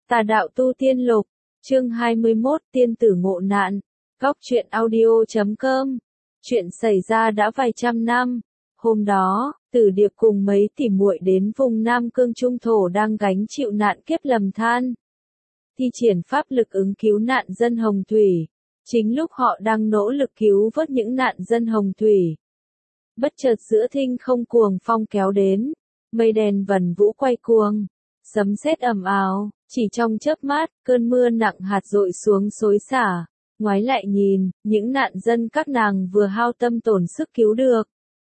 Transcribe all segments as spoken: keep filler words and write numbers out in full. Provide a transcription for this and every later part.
Tà đạo tu tiên lục, chương hai mươi mốt, tiên tử ngộ nạn. Góc truyện audio chấm com. Chuyện xảy ra đã vài trăm năm. Hôm đó, Tử Điệp cùng mấy tỉ muội đến vùng Nam Cương Trung Thổ đang gánh chịu nạn kiếp lầm than. Thi triển pháp lực ứng cứu nạn dân Hồng Thủy. Chính lúc họ đang nỗ lực cứu vớt những nạn dân Hồng Thủy. Bất chợt giữa thinh không cuồng phong kéo đến. Mây đen vần vũ quay cuồng. Sấm sét ầm ào, chỉ trong chớp mắt, cơn mưa nặng hạt dội xuống xối xả. Ngoái lại nhìn, những nạn dân các nàng vừa hao tâm tổn sức cứu được,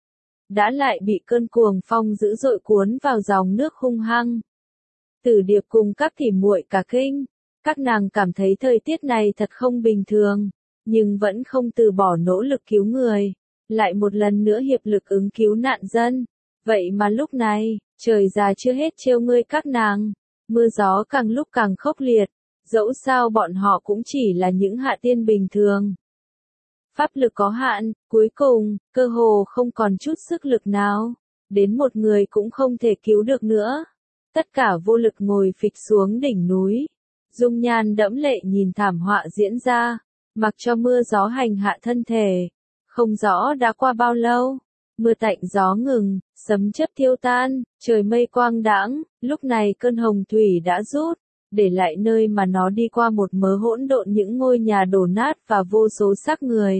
đã lại bị cơn cuồng phong dữ dội cuốn vào dòng nước hung hăng. Tử Điệp cùng các tỉ muội cả kinh, các nàng cảm thấy thời tiết này thật không bình thường, nhưng vẫn không từ bỏ nỗ lực cứu người, lại một lần nữa hiệp lực ứng cứu nạn dân. Vậy mà lúc này, trời già chưa hết trêu ngươi các nàng, mưa gió càng lúc càng khốc liệt, dẫu sao bọn họ cũng chỉ là những hạ tiên bình thường. Pháp lực có hạn, cuối cùng, cơ hồ không còn chút sức lực nào, đến một người cũng không thể cứu được nữa. Tất cả vô lực ngồi phịch xuống đỉnh núi, dung nhan đẫm lệ nhìn thảm họa diễn ra, mặc cho mưa gió hành hạ thân thể. Không rõ đã qua bao lâu, mưa tạnh gió ngừng, sấm chớp thiêu tan, trời mây quang đãng, lúc này cơn hồng thủy đã rút, để lại nơi mà nó đi qua một mớ hỗn độn những ngôi nhà đổ nát và vô số xác người.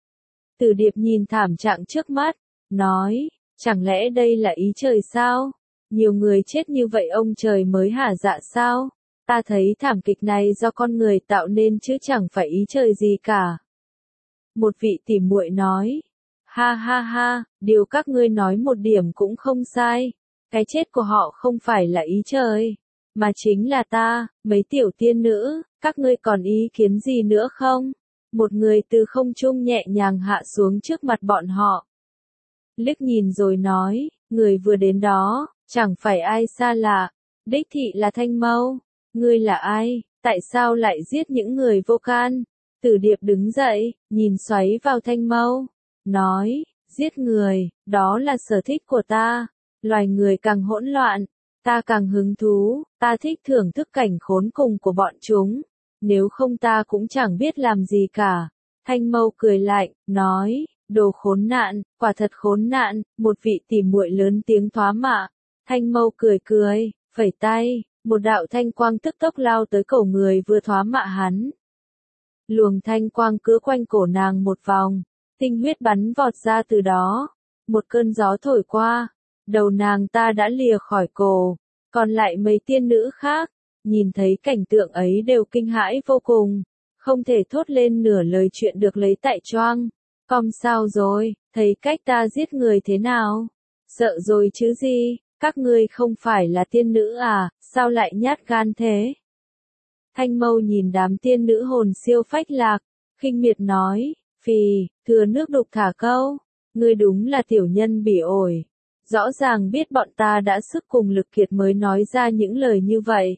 Tử Điệp nhìn thảm trạng trước mắt, nói, chẳng lẽ đây là ý trời sao? Nhiều người chết như vậy ông trời mới hả dạ sao? Ta thấy thảm kịch này do con người tạo nên chứ chẳng phải ý trời gì cả. Một vị tỉ muội nói, ha ha ha, điều các ngươi nói một điểm cũng không sai. Cái chết của họ không phải là ý trời, mà chính là ta, mấy tiểu tiên nữ, các ngươi còn ý kiến gì nữa không? Một người từ không trung nhẹ nhàng hạ xuống trước mặt bọn họ. Liếc nhìn rồi nói, người vừa đến đó, chẳng phải ai xa lạ, đích thị là Thanh Mâu. Ngươi là ai, tại sao lại giết những người vô can? Tử Điệp đứng dậy, nhìn xoáy vào Thanh Mâu, nói, giết người, đó là sở thích của ta. Loài người càng hỗn loạn, ta càng hứng thú, ta thích thưởng thức cảnh khốn cùng của bọn chúng. Nếu không ta cũng chẳng biết làm gì cả. Thanh Mâu cười lạnh, nói, đồ khốn nạn, quả thật khốn nạn. Một vị tỉ muội lớn tiếng thoá mạ. Thanh Mâu cười cười, phẩy tay, một đạo thanh quang tức tốc lao tới cổ người vừa thoá mạ hắn. Luồng thanh quang cứ quanh cổ nàng một vòng, tinh huyết bắn vọt ra từ đó. Một cơn gió thổi qua, đầu nàng ta đã lìa khỏi cổ, còn lại mấy tiên nữ khác, nhìn thấy cảnh tượng ấy đều kinh hãi vô cùng, không thể thốt lên nửa lời chuyện được lấy tại choang. Con sao rồi, thấy cách ta giết người thế nào? Sợ rồi chứ gì, các ngươi không phải là tiên nữ à, sao lại nhát gan thế? Thanh Mâu nhìn đám tiên nữ hồn siêu phách lạc, khinh miệt nói, phì, thừa nước đục thả câu, ngươi đúng là tiểu nhân bỉ ổi. Rõ ràng biết bọn ta đã sức cùng lực kiệt mới nói ra những lời như vậy.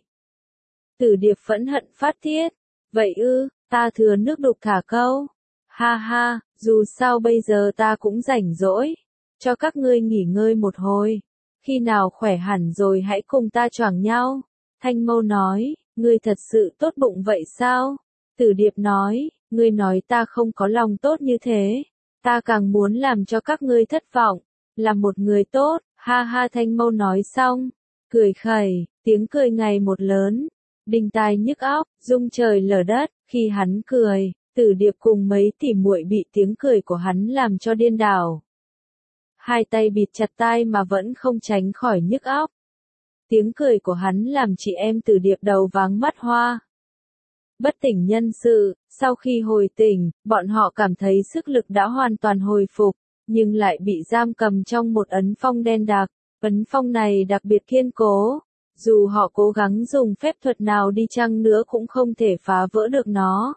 Tử Điệp phẫn hận phát tiết, vậy ư, ta thừa nước đục thả câu. Ha ha, dù sao bây giờ ta cũng rảnh rỗi, cho các ngươi nghỉ ngơi một hồi. Khi nào khỏe hẳn rồi hãy cùng ta choảng nhau. Thanh Mâu nói, ngươi thật sự tốt bụng vậy sao? Tử Điệp nói, ngươi nói ta không có lòng tốt như thế. Ta càng muốn làm cho các ngươi thất vọng. Là một người tốt, ha ha. Thanh Mâu nói xong, cười khẩy, tiếng cười ngày một lớn, đinh tai nhức óc, rung trời lở đất. Khi hắn cười, Tử Điệp cùng mấy tỉ muội bị tiếng cười của hắn làm cho điên đảo. Hai tay bịt chặt tai mà vẫn không tránh khỏi nhức óc. Tiếng cười của hắn làm chị em Tử Điệp đầu váng mắt hoa. Bất tỉnh nhân sự, sau khi hồi tỉnh, bọn họ cảm thấy sức lực đã hoàn toàn hồi phục, nhưng lại bị giam cầm trong một ấn phong đen đặc. Ấn phong này đặc biệt kiên cố, dù họ cố gắng dùng phép thuật nào đi chăng nữa cũng không thể phá vỡ được nó.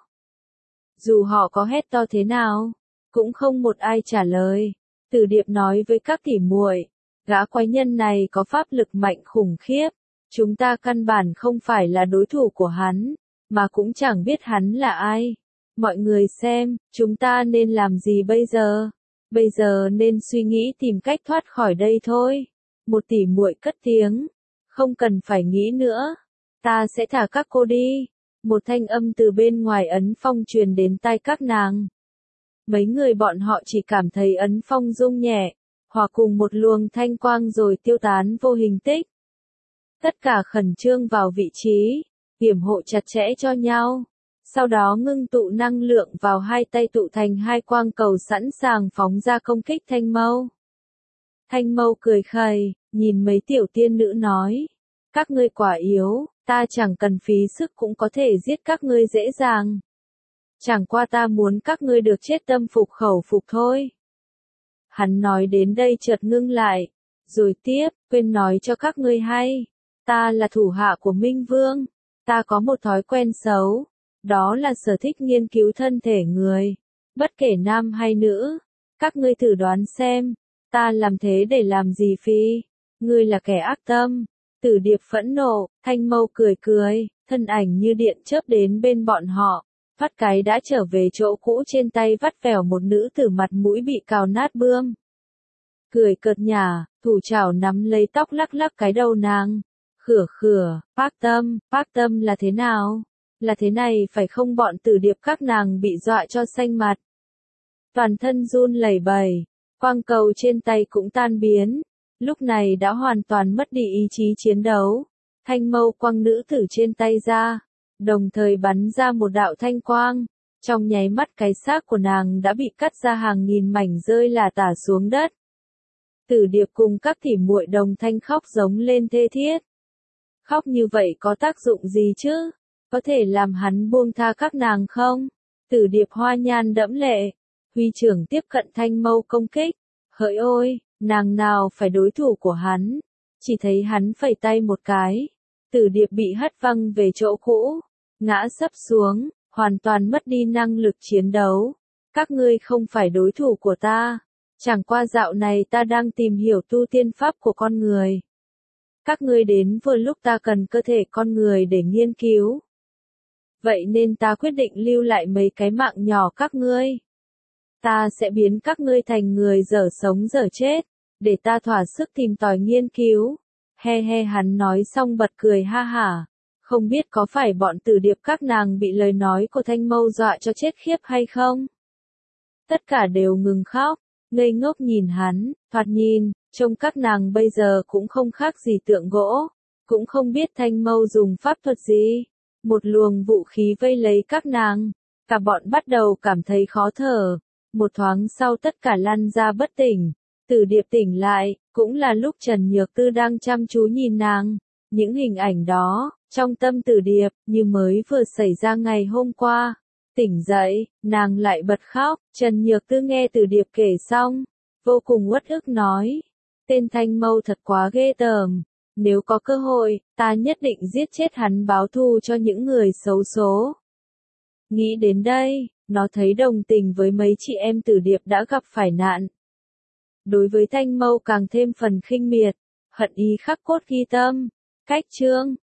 Dù họ có hét to thế nào, cũng không một ai trả lời. Tử Điệp nói với các tỉ muội, gã quái nhân này có pháp lực mạnh khủng khiếp, chúng ta căn bản không phải là đối thủ của hắn, mà cũng chẳng biết hắn là ai. Mọi người xem, chúng ta nên làm gì bây giờ? Bây giờ nên suy nghĩ tìm cách thoát khỏi đây thôi. Một tỉ muội cất tiếng, không cần phải nghĩ nữa. Ta sẽ thả các cô đi. Một thanh âm từ bên ngoài ấn phong truyền đến tai các nàng. Mấy người bọn họ chỉ cảm thấy ấn phong rung nhẹ, hòa cùng một luồng thanh quang rồi tiêu tán vô hình tích. Tất cả khẩn trương vào vị trí, yểm hộ chặt chẽ cho nhau. Sau đó ngưng tụ năng lượng vào hai tay tụ thành hai quang cầu sẵn sàng phóng ra công kích Thanh Mâu. Thanh Mâu cười khẩy, nhìn mấy tiểu tiên nữ nói. Các ngươi quả yếu, ta chẳng cần phí sức cũng có thể giết các ngươi dễ dàng. Chẳng qua ta muốn các ngươi được chết tâm phục khẩu phục thôi. Hắn nói đến đây chợt ngưng lại, rồi tiếp, quên nói cho các ngươi hay. Ta là thủ hạ của Minh Vương, ta có một thói quen xấu, đó là sở thích nghiên cứu thân thể người, bất kể nam hay nữ. Các ngươi thử đoán xem, ta làm thế để làm gì phi? Ngươi là kẻ ác tâm. Tử Điệp phẫn nộ, Thanh Mâu cười cười, thân ảnh như điện chớp đến bên bọn họ. Vắt cái đã trở về chỗ cũ trên tay vắt vẻo một nữ tử mặt mũi bị cào nát bươm. Cười cợt nhả, thủ chảo nắm lấy tóc lắc lắc cái đầu nàng. Khửa khửa, Phác Tâm, Phác Tâm là thế nào? Là thế này phải không? Bọn Tử Điệp các nàng bị dọa cho xanh mặt. Toàn thân run lẩy bẩy, quang cầu trên tay cũng tan biến. Lúc này đã hoàn toàn mất đi ý chí chiến đấu. Thanh Mâu quăng nữ tử trên tay ra, đồng thời bắn ra một đạo thanh quang. Trong nháy mắt cái xác của nàng đã bị cắt ra hàng nghìn mảnh rơi lả tả xuống đất. Tử Điệp cùng các tỉ muội đồng thanh khóc giống lên thê thiết. Khóc như vậy có tác dụng gì chứ? Có thể làm hắn buông tha các nàng không? Tử Điệp hoa nhan đẫm lệ, huy trưởng tiếp cận Thanh Mâu công kích. Hỡi ôi, nàng nào phải đối thủ của hắn? Chỉ thấy hắn phẩy tay một cái, Tử Điệp bị hất văng về chỗ cũ, ngã sấp xuống, hoàn toàn mất đi năng lực chiến đấu. Các ngươi không phải đối thủ của ta. Chẳng qua dạo này ta đang tìm hiểu tu tiên pháp của con người. Các ngươi đến vừa lúc ta cần cơ thể con người để nghiên cứu. Vậy nên ta quyết định lưu lại mấy cái mạng nhỏ các ngươi. Ta sẽ biến các ngươi thành người dở sống dở chết, để ta thỏa sức tìm tòi nghiên cứu. He he, hắn nói xong bật cười ha hả. Không biết có phải bọn Tử Điệp các nàng bị lời nói của Thanh Mâu dọa cho chết khiếp hay không? Tất cả đều ngừng khóc, ngây ngốc nhìn hắn, thoạt nhìn, trông các nàng bây giờ cũng không khác gì tượng gỗ, cũng không biết Thanh Mâu dùng pháp thuật gì. Một luồng vũ khí vây lấy các nàng, cả bọn bắt đầu cảm thấy khó thở. Một thoáng sau tất cả lăn ra bất tỉnh. Tử Điệp tỉnh lại, cũng là lúc Trần Nhược Tư đang chăm chú nhìn nàng. Những hình ảnh đó, trong tâm Tử Điệp, như mới vừa xảy ra ngày hôm qua. Tỉnh dậy, nàng lại bật khóc. Trần Nhược Tư nghe Tử Điệp kể xong, vô cùng uất ức nói. Tên Thanh Mâu thật quá ghê tởm. Nếu có cơ hội, ta nhất định giết chết hắn báo thù cho những người xấu số. Nghĩ đến đây, nó thấy đồng tình với mấy chị em Tử Điệp đã gặp phải nạn. Đối với Thanh Mâu càng thêm phần khinh miệt, hận ý khắc cốt ghi tâm. Cách chương